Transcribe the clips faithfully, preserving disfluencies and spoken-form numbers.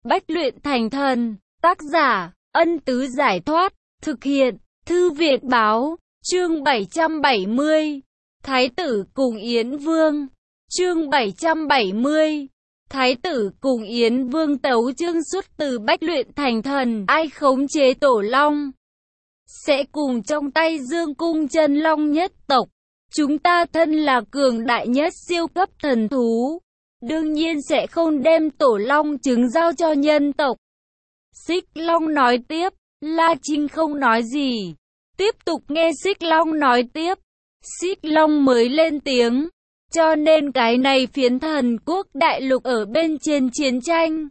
Bách luyện thành thần. Tác giả, Ân Tứ Giải Thoát. Thực hiện, Thư Việt Báo. Chương bảy trăm bảy mươi. Thái tử cùng Yến Vương. Chương bảy trăm bảy mươi. Thái tử cùng Yến Vương tấu chương xuất từ Bách luyện thành thần. Ai khống chế Tổ Long, sẽ cùng trong tay Dương cung chân long nhất tộc. Chúng ta thân là cường đại nhất siêu cấp thần thú, đương nhiên sẽ không đem Tổ Long trứng giao cho nhân tộc. Xích Long nói tiếp. La Trinh không nói gì, tiếp tục nghe Xích Long nói tiếp. Xích Long mới lên tiếng. Cho nên cái này phiến thần quốc đại lục ở bên trên chiến tranh,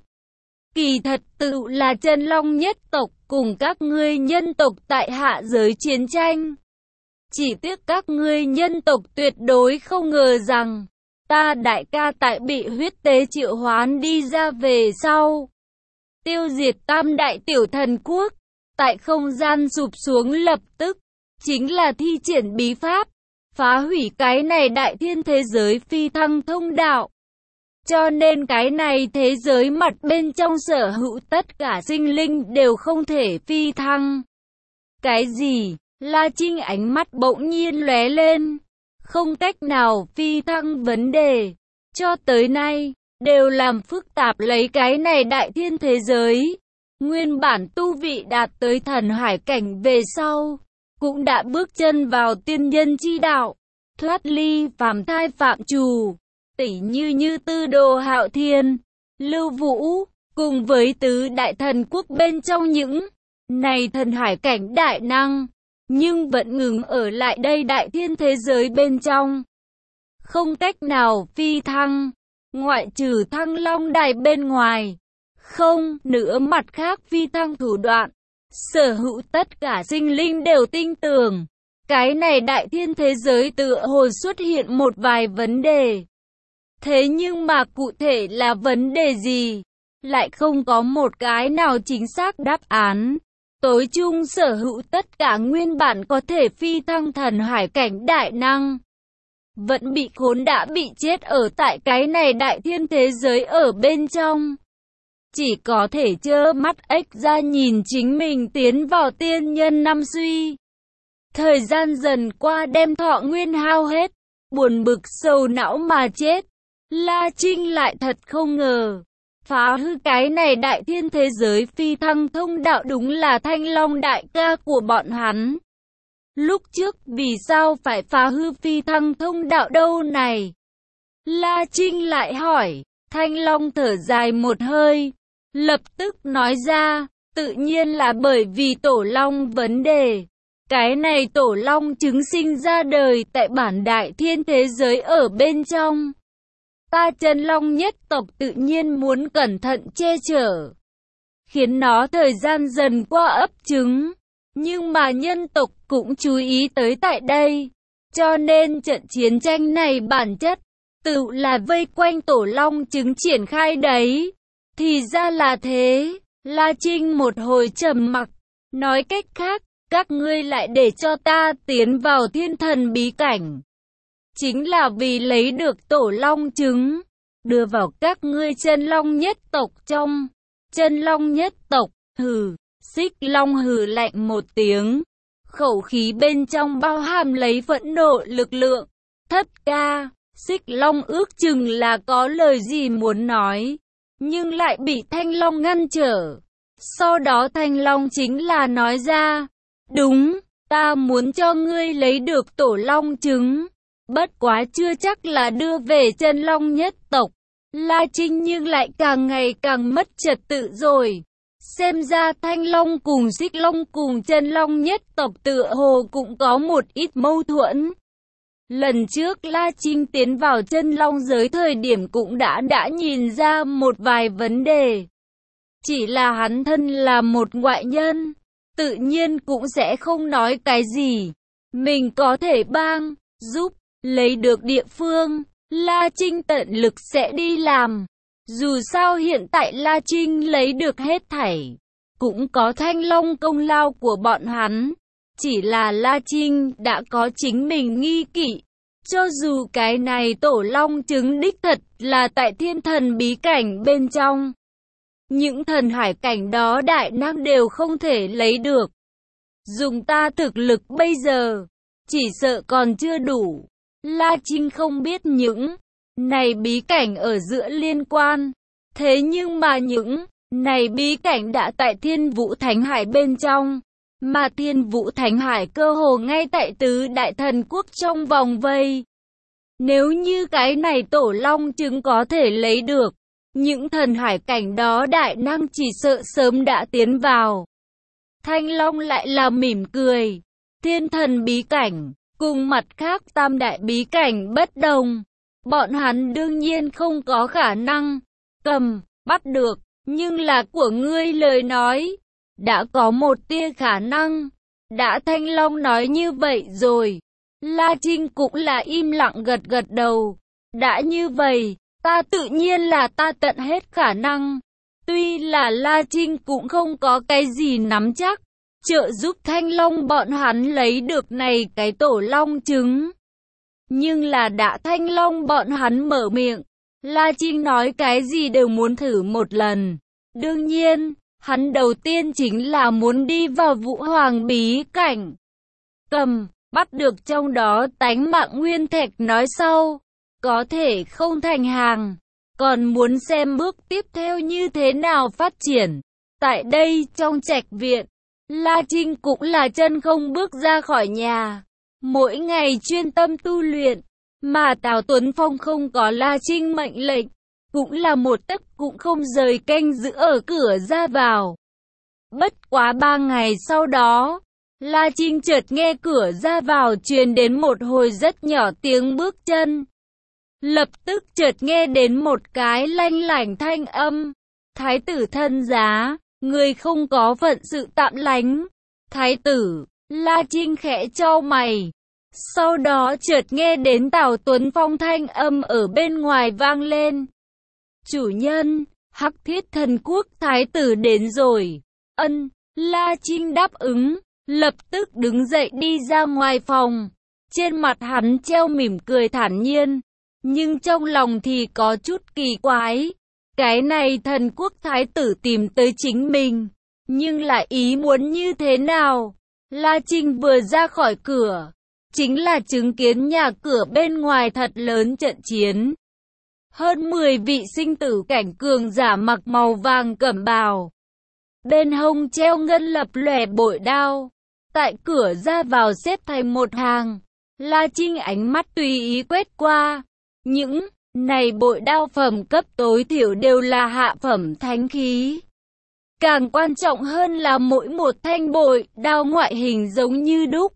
kỳ thật tự là chân long nhất tộc cùng các ngươi nhân tộc tại hạ giới chiến tranh. Chỉ tiếc các ngươi nhân tộc tuyệt đối không ngờ rằng, ta đại ca tại bị huyết tế triệu hoán đi ra về sau, tiêu diệt tam đại tiểu thần quốc, tại không gian sụp xuống lập tức, chính là thi triển bí pháp, phá hủy cái này đại thiên thế giới phi thăng thông đạo. Cho nên cái này thế giới mặt bên trong sở hữu tất cả sinh linh đều không thể phi thăng. Cái gì? La Trinh ánh mắt bỗng nhiên lóe lên. Không cách nào phi thăng vấn đề, cho tới nay, đều làm phức tạp lấy cái này đại thiên thế giới. Nguyên bản tu vị đạt tới thần hải cảnh về sau, cũng đã bước chân vào tiên nhân chi đạo, thoát ly phàm thai phạm trù. Tỷ như như Tư Đồ Hạo Thiên, Lưu Vũ, cùng với tứ đại thần quốc bên trong những này thần hải cảnh đại năng, nhưng vẫn ngừng ở lại đây đại thiên thế giới bên trong. Không cách nào phi thăng, ngoại trừ Thăng Long Đài bên ngoài. Không nữa mặt khác phi thăng thủ đoạn, sở hữu tất cả sinh linh đều tin tưởng. Cái này đại thiên thế giới tựa hồ xuất hiện một vài vấn đề. Thế nhưng mà cụ thể là vấn đề gì, lại không có một cái nào chính xác đáp án. Tối chung sở hữu tất cả nguyên bản có thể phi thăng thần hải cảnh đại năng, vẫn bị khốn đã bị chết ở tại cái này đại thiên thế giới ở bên trong. Chỉ có thể trơ mắt ếch ra nhìn chính mình tiến vào tiên nhân năm suy. Thời gian dần qua đem thọ nguyên hao hết, buồn bực sầu não mà chết. La Trinh lại thật không ngờ, phá hư cái này đại thiên thế giới phi thăng thông đạo đúng là Thanh Long đại ca của bọn hắn. Lúc trước vì sao phải phá hư phi thăng thông đạo đâu này? La Trinh lại hỏi. Thanh Long thở dài một hơi, lập tức nói ra, tự nhiên là bởi vì Tổ Long vấn đề. Cái này Tổ Long trứng sinh ra đời tại bản đại thiên thế giới ở bên trong. Ta chân long nhất tộc tự nhiên muốn cẩn thận che chở, khiến nó thời gian dần qua ấp trứng. Nhưng mà nhân tộc cũng chú ý tới tại đây. Cho nên trận chiến tranh này bản chất, tự là vây quanh Tổ Long trứng triển khai đấy. Thì ra là thế. La Trinh một hồi trầm mặc, nói cách khác, các ngươi lại để cho ta tiến vào thiên thần bí cảnh, chính là vì lấy được Tổ Long trứng, đưa vào các ngươi chân long nhất tộc trong. Chân long nhất tộc, hừ. Xích Long hừ lạnh một tiếng, khẩu khí bên trong bao hàm lấy phẫn nộ lực lượng. Thất ca, Xích Long ước chừng là có lời gì muốn nói, nhưng lại bị Thanh Long ngăn trở. Sau đó Thanh Long chính là nói ra, đúng, ta muốn cho ngươi lấy được Tổ Long trứng, bất quá chưa chắc là đưa về chân long nhất tộc. La Trinh nhưng lại càng ngày càng mất trật tự rồi. Xem ra Thanh Long cùng Xích Long cùng chân long nhất tộc tựa hồ cũng có một ít mâu thuẫn. Lần trước La Trinh tiến vào chân long giới thời điểm cũng đã đã nhìn ra một vài vấn đề. Chỉ là hắn thân là một ngoại nhân, tự nhiên cũng sẽ không nói cái gì. Mình có thể bang, giúp, lấy được địa phương, La Trinh tận lực sẽ đi làm. Dù sao hiện tại La Trinh lấy được hết thảy, cũng có Thanh Long công lao của bọn hắn. Chỉ là La Trinh đã có chính mình nghi kỵ. Cho dù cái này Tổ Long trứng đích thật là tại thiên thần bí cảnh bên trong, những thần hải cảnh đó đại năng đều không thể lấy được. Dùng ta thực lực bây giờ, chỉ sợ còn chưa đủ. La Trinh không biết những này bí cảnh ở giữa liên quan. Thế nhưng mà những này bí cảnh đã tại Thiên Vũ Thánh Hải bên trong. Mà Thiên Vũ Thánh Hải cơ hồ ngay tại tứ đại thần quốc trong vòng vây. Nếu như cái này tổ long trứng có thể lấy được, những thần hải cảnh đó đại năng chỉ sợ sớm đã tiến vào. Thanh Long lại là mỉm cười. Thiên thần bí cảnh, cùng mặt khác tam đại bí cảnh bất đồng. Bọn hắn đương nhiên không có khả năng cầm, bắt được, nhưng là của ngươi lời nói. Đã có một tia khả năng. Đã Thanh Long nói như vậy rồi. La Trinh cũng là im lặng gật gật đầu. Đã như vậy, ta tự nhiên là ta tận hết khả năng. Tuy là La Trinh cũng không có cái gì nắm chắc, trợ giúp Thanh Long bọn hắn lấy được này cái tổ long trứng. Nhưng là đã Thanh Long bọn hắn mở miệng, La Trinh nói cái gì đều muốn thử một lần. Đương nhiên, hắn đầu tiên chính là muốn đi vào Vũ Hoàng bí cảnh. Cầm, bắt được trong đó tánh mạng nguyên thạch nói sau. Có thể không thành hàng, còn muốn xem bước tiếp theo như thế nào phát triển. Tại đây trong trạch viện, La Trinh cũng là chân không bước ra khỏi nhà. Mỗi ngày chuyên tâm tu luyện, mà Tào Tuấn Phong không có La Trinh mệnh lệnh, cũng là một tấc cũng không rời canh giữ ở cửa ra vào. Bất quá ba ngày sau đó, La Trinh chợt nghe cửa ra vào truyền đến một hồi rất nhỏ tiếng bước chân. Lập tức chợt nghe đến một cái lanh lảnh thanh âm. Thái tử thân giá, người không có phận sự tạm lánh. Thái tử, La Trinh khẽ chau mày. Sau đó chợt nghe đến Tào Tuấn Phong thanh âm ở bên ngoài vang lên. Chủ nhân, Hắc Thiết Thần Quốc Thái tử đến rồi. Ân, La Trinh đáp ứng, lập tức đứng dậy đi ra ngoài phòng. Trên mặt hắn treo mỉm cười thản nhiên, nhưng trong lòng thì có chút kỳ quái. Cái này thần quốc thái tử tìm tới chính mình, nhưng lại ý muốn như thế nào? La Trinh vừa ra khỏi cửa, chính là chứng kiến nhà cửa bên ngoài thật lớn trận chiến. Hơn mười vị sinh tử cảnh cường giả mặc màu vàng cẩm bào, bên hông treo ngân lập lòe bội đao, tại cửa ra vào xếp thành một hàng. La Trinh ánh mắt tùy ý quét qua, những này bội đao phẩm cấp tối thiểu đều là hạ phẩm thánh khí. Càng quan trọng hơn là mỗi một thanh bội đao ngoại hình giống như đúc.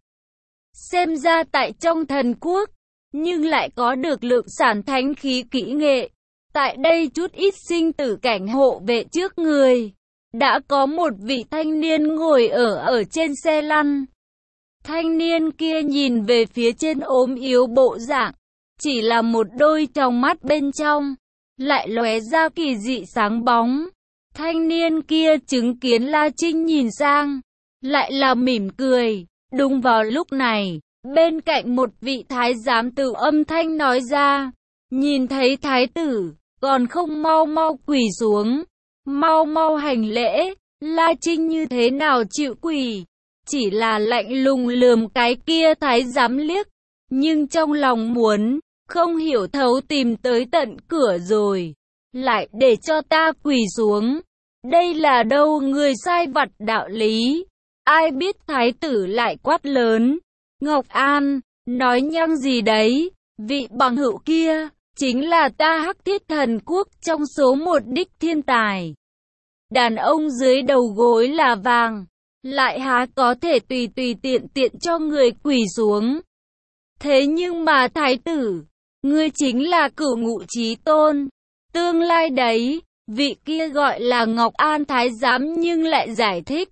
Xem ra tại trong thần quốc, nhưng lại có được lượng sản thánh khí kỹ nghệ. Tại đây chút ít sinh tử cảnh hộ vệ trước người, đã có một vị thanh niên ngồi ở ở trên xe lăn. Thanh niên kia nhìn về phía trên ốm yếu bộ dạng, chỉ là một đôi tròng mắt bên trong, lại lóe ra kỳ dị sáng bóng. Thanh niên kia chứng kiến La Trinh nhìn sang, lại là mỉm cười. Đúng vào lúc này, bên cạnh một vị thái giám từ âm thanh nói ra, nhìn thấy thái tử, còn không mau mau quỳ xuống, mau mau hành lễ. La Trinh như thế nào chịu quỳ, chỉ là lạnh lùng lườm cái kia thái giám liếc, nhưng trong lòng muốn, không hiểu thấu tìm tới tận cửa rồi, lại để cho ta quỳ xuống. Đây là đâu người sai vặt đạo lý. Ai biết thái tử lại quát lớn, Ngọc An, nói nhăng gì đấy, vị bằng hữu kia, chính là ta Hắc Thiết Thần Quốc trong số một đích thiên tài. Đàn ông dưới đầu gối là vàng, lại há có thể tùy tùy tiện tiện cho người quỳ xuống. Thế nhưng mà thái tử, ngươi chính là Cửu Ngũ Chí Tôn, tương lai đấy. Vị kia gọi là Ngọc An thái giám nhưng lại giải thích.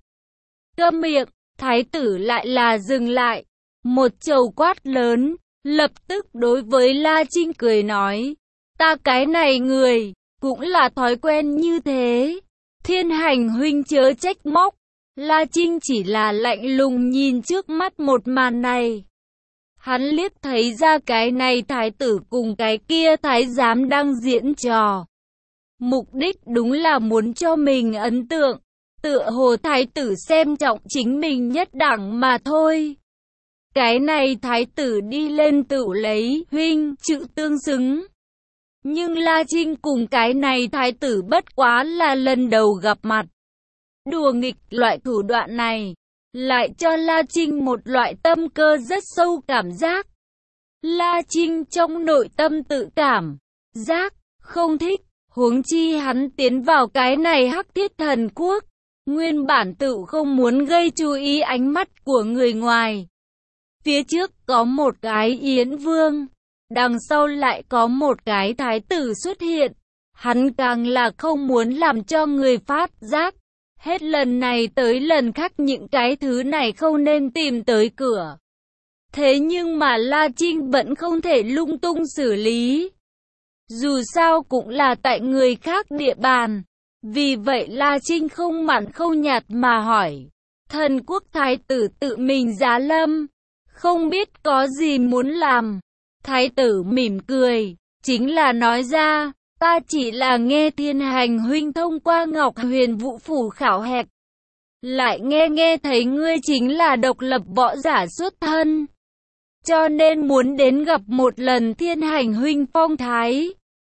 Câm miệng, thái tử lại là dừng lại. Một trầu quát lớn, lập tức đối với La Trinh cười nói. Ta cái này người, cũng là thói quen như thế. Thiên Hành huynh chớ trách móc. La Trinh chỉ là lạnh lùng nhìn trước mắt một màn này. Hắn liếc thấy ra cái này thái tử cùng cái kia thái giám đang diễn trò. Mục đích đúng là muốn cho mình ấn tượng, tựa hồ thái tử xem trọng chính mình nhất đẳng mà thôi. Cái này thái tử đi lên tự lấy huynh chữ tương xứng. Nhưng La Trinh cùng cái này thái tử bất quá là lần đầu gặp mặt. Đùa nghịch loại thủ đoạn này, lại cho La Trinh một loại tâm cơ rất sâu cảm giác. La Trinh trong nội tâm tự cảm giác không thích, huống chi hắn tiến vào cái này Hắc Thiết Thần Quốc, nguyên bản tự không muốn gây chú ý ánh mắt của người ngoài. Phía trước có một cái Yến Vương, đằng sau lại có một cái thái tử xuất hiện, hắn càng là không muốn làm cho người phát giác. Hết lần này tới lần khác những cái thứ này không nên tìm tới cửa. Thế nhưng mà La Trinh vẫn không thể lung tung xử lý. Dù sao cũng là tại người khác địa bàn. Vì vậy La Trinh không mặn không nhạt mà hỏi. Thần quốc thái tử tự mình giá lâm, không biết có gì muốn làm. Thái tử mỉm cười, chính là nói ra, ta chỉ là nghe Thiên Hành huynh thông qua Ngọc Huyền Vũ phủ khảo hạch. Lại nghe nghe thấy ngươi chính là độc lập võ giả xuất thân. Cho nên muốn đến gặp một lần Thiên Hành huynh phong thái.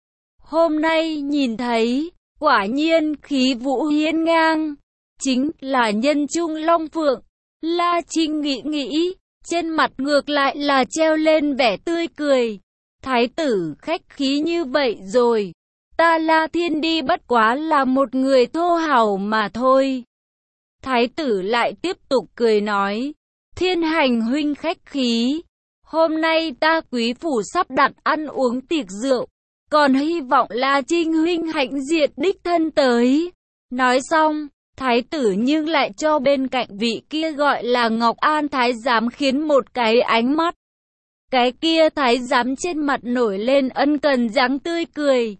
Hôm nay nhìn thấy, quả nhiên khí vũ hiên ngang, chính là nhân trung long phượng. La Trinh nghĩ nghĩ, trên mặt ngược lại là treo lên vẻ tươi cười. Thái tử khách khí như vậy rồi, ta La Thiên đi bất quá là một người thô hào mà thôi. Thái tử lại tiếp tục cười nói, Thiên Hành huynh khách khí, hôm nay ta quý phủ sắp đặt ăn uống tiệc rượu, còn hy vọng La Trinh huynh hạnh diện đích thân tới. Nói xong, thái tử nhưng lại cho bên cạnh vị kia gọi là Ngọc An thái giám khiến một cái ánh mắt. Cái kia thái giám trên mặt nổi lên ân cần dáng tươi cười.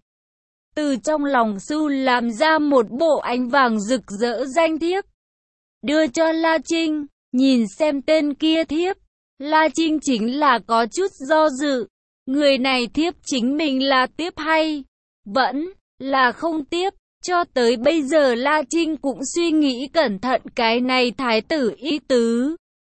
Từ trong lòng su làm ra một bộ ánh vàng rực rỡ danh thiếp. Đưa cho La Trinh, nhìn xem tên kia thiếp. La Trinh chính là có chút do dự. Người này thiếp chính mình là tiếp hay vẫn là không tiếp. Cho tới bây giờ La Trinh cũng suy nghĩ cẩn thận cái này thái tử ý tứ.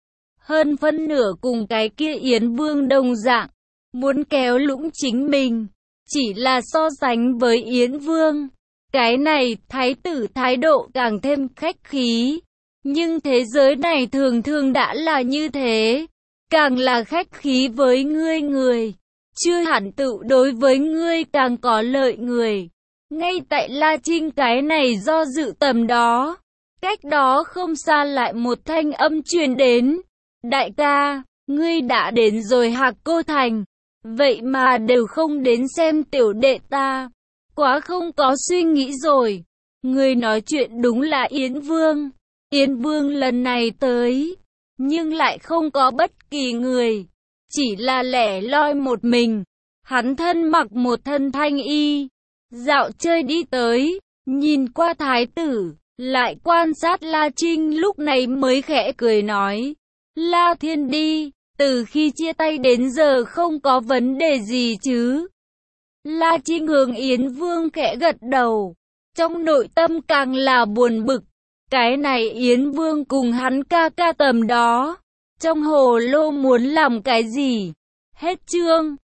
Hơn phân nửa cùng cái kia Yến Vương đồng dạng, muốn kéo lũng chính mình. Chỉ là so sánh với Yến Vương, cái này thái tử thái độ càng thêm khách khí. Nhưng thế giới này thường thường đã là như thế, càng là khách khí với ngươi người, chưa hẳn tự đối với ngươi càng có lợi người. Ngay tại La Trinh cái này do dự tầm đó, cách đó không xa lại một thanh âm truyền đến. Đại ca, ngươi đã đến rồi Hạc Cô Thành, vậy mà đều không đến xem tiểu đệ ta, quá không có suy nghĩ rồi. Ngươi nói chuyện đúng là Yến Vương. Yến Vương lần này tới, nhưng lại không có bất kỳ người, chỉ là lẻ loi một mình. Hắn thân mặc một thân thanh y, dạo chơi đi tới, nhìn qua thái tử, lại quan sát La Trinh lúc này mới khẽ cười nói. La Thiên đi, từ khi chia tay đến giờ không có vấn đề gì chứ? La Trinh hướng Yến Vương khẽ gật đầu, trong nội tâm càng là buồn bực. Cái này Yến Vương cùng hắn ca ca tầm đó, trong hồ lô muốn làm cái gì? Hết chương.